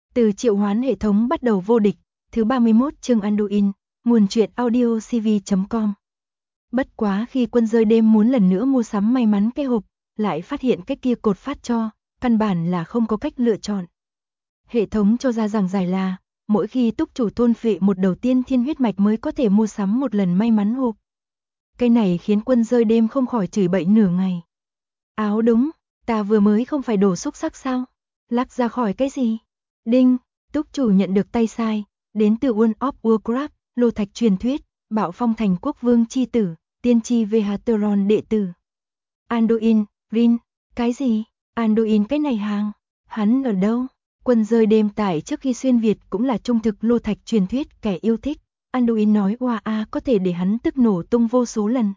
Từ triệu hoán hệ thống bắt đầu vô địch, thứ 31 chương Anduin, nguồn truyện audio cv.com. Bất quá khi quân rơi đêm muốn lần nữa mua sắm may mắn cái hộp, lại phát hiện cái kia cột phát cho, căn bản là không có cách lựa chọn. Hệ thống cho ra rằng giải là, mỗi khi túc chủ thôn phệ một đầu tiên thiên huyết mạch mới có thể mua sắm một lần may mắn hộp. Cái này khiến quân rơi đêm không khỏi chửi bậy nửa ngày. Áo đúng, ta vừa mới không phải đổ xúc sắc sao? Lắc ra khỏi cái gì? Đinh, túc chủ nhận được tay sai, đến từ World of Warcraft, lô thạch truyền thuyết, Bạo Phong Thành Quốc Vương chi tử, tiên tri Vehateron đệ tử. Anduin, Rin, cái gì? Anduin cái này hàng, hắn ở đâu? Quân rơi đêm tải trước khi xuyên Việt cũng là trung thực lô thạch truyền thuyết kẻ yêu thích. Anduin nói Oa có thể để hắn tức nổ tung vô số lần.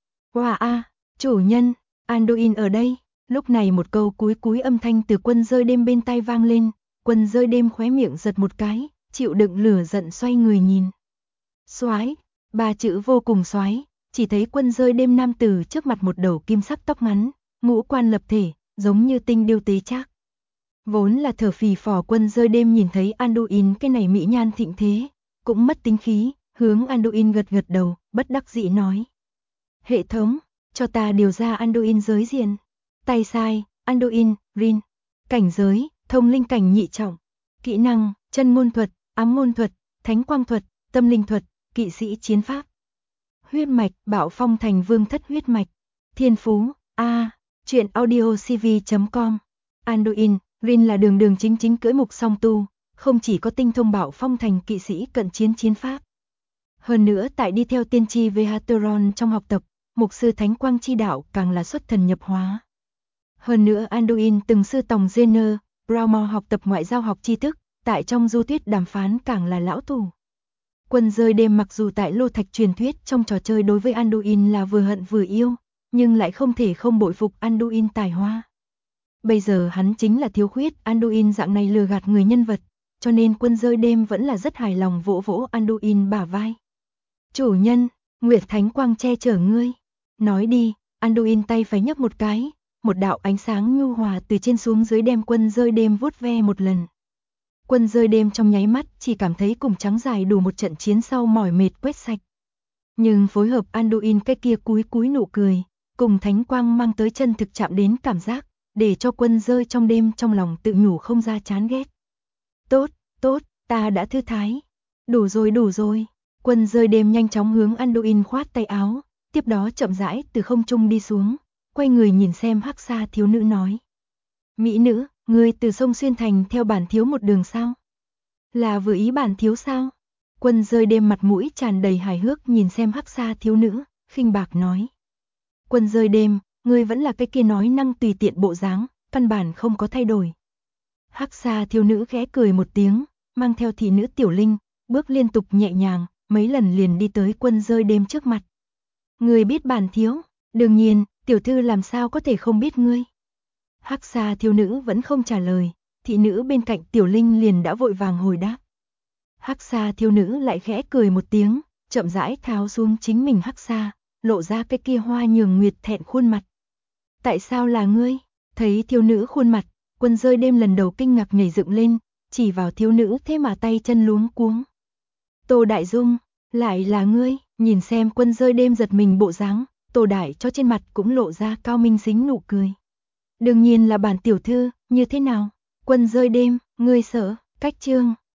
Oa, chủ nhân, Anduin ở đây. Lúc này một câu cúi âm thanh từ quân rơi đêm bên tai vang lên, quân rơi đêm khóe miệng giật một cái, chịu đựng lửa giận xoay người nhìn. Soái, ba chữ vô cùng soái, chỉ thấy quân rơi đêm nam tử trước mặt một đầu kim sắc tóc ngắn, ngũ quan lập thể, giống như tinh điêu tế trác. Vốn là thở phì phò quân rơi đêm nhìn thấy Anduin cái này mỹ nhan thịnh thế, cũng mất tính khí, hướng Anduin gật đầu, bất đắc dĩ nói. Hệ thống, cho ta điều ra Anduin giới diện. Tay sai, Anduin, Rin. Cảnh giới, thông linh cảnh nhị trọng. Kỹ năng, chân ngôn thuật, ám ngôn thuật, thánh quang thuật, tâm linh thuật, kỵ sĩ chiến pháp. Huyết mạch, Bạo Phong Thành Vương thất huyết mạch. Thiên phú, truyện audio cv.com. Anduin, Rin là đường chính cưỡi mục song tu, không chỉ có tinh thông Bạo Phong Thành kỵ sĩ cận chiến chiến pháp. Hơn nữa tại đi theo tiên tri Vehateron trong học tập, mục sư thánh quang chi đạo càng là xuất thần nhập hóa. Hơn nữa Anduin từng sư tòng Jenner, Brownmore học tập ngoại giao học tri thức, tại trong du thuyết đàm phán càng là lão thủ. Quân rơi đêm mặc dù tại lô thạch truyền thuyết trong trò chơi đối với Anduin là vừa hận vừa yêu, nhưng lại không thể không bội phục Anduin tài hoa. Bây giờ hắn chính là thiếu khuyết Anduin dạng này lừa gạt người nhân vật, cho nên quân rơi đêm vẫn là rất hài lòng vỗ Anduin bả vai. Chủ nhân, Nguyệt Thánh Quang che chở ngươi. Nói đi, Anduin tay phải nhấc một cái, một đạo ánh sáng nhu hòa từ trên xuống dưới đem quân rơi đêm vuốt ve một lần. Quân rơi đêm trong nháy mắt chỉ cảm thấy cùng trắng dài đủ một trận chiến sau mỏi mệt quét sạch. Nhưng phối hợp Anduin cái kia cúi nụ cười, cùng thánh quang mang tới chân thực chạm đến cảm giác, để cho quân rơi trong đêm trong lòng tự nhủ không ra chán ghét. Tốt, ta đã thư thái. Đủ rồi. Quân rơi đêm nhanh chóng hướng Anduin khoát tay áo, tiếp đó chậm rãi từ không trung đi xuống, quay người nhìn xem Hắc Sa thiếu nữ nói. Mỹ nữ, ngươi từ sông Xuyên Thành theo bản thiếu một đường sao? Là vừa ý bản thiếu sao? Quân rơi đêm mặt mũi tràn đầy hài hước nhìn xem Hắc Sa thiếu nữ, khinh bạc nói. Quân rơi đêm, ngươi vẫn là cái kia nói năng tùy tiện bộ dáng, căn bản không có thay đổi. Hắc Sa thiếu nữ khẽ cười một tiếng, mang theo thị nữ Tiểu Linh, bước liên tục nhẹ nhàng, mấy lần liền đi tới quân rơi đêm trước mặt. Ngươi biết bản thiếu? Đương nhiên, tiểu thư làm sao có thể không biết ngươi? Hắc Sa thiếu nữ vẫn không trả lời, thị nữ bên cạnh Tiểu Linh liền đã vội vàng hồi đáp. Hắc Sa thiếu nữ lại khẽ cười một tiếng, chậm rãi tháo xuống chính mình Hắc Sa, lộ ra cái kia hoa nhường nguyệt thẹn khuôn mặt. Tại sao là ngươi? Thấy thiếu nữ khuôn mặt, quân rơi đêm lần đầu kinh ngạc nhảy dựng lên, chỉ vào thiếu nữ thế mà tay chân luống cuống. Tô Đại Dung, lại là ngươi? Nhìn xem quân rơi đêm giật mình bộ dáng, Tô Đại cho trên mặt cũng lộ ra cao minh xính nụ cười. Đương nhiên là bản tiểu thư, như thế nào? Quân rơi đêm, ngươi sợ, cách chương.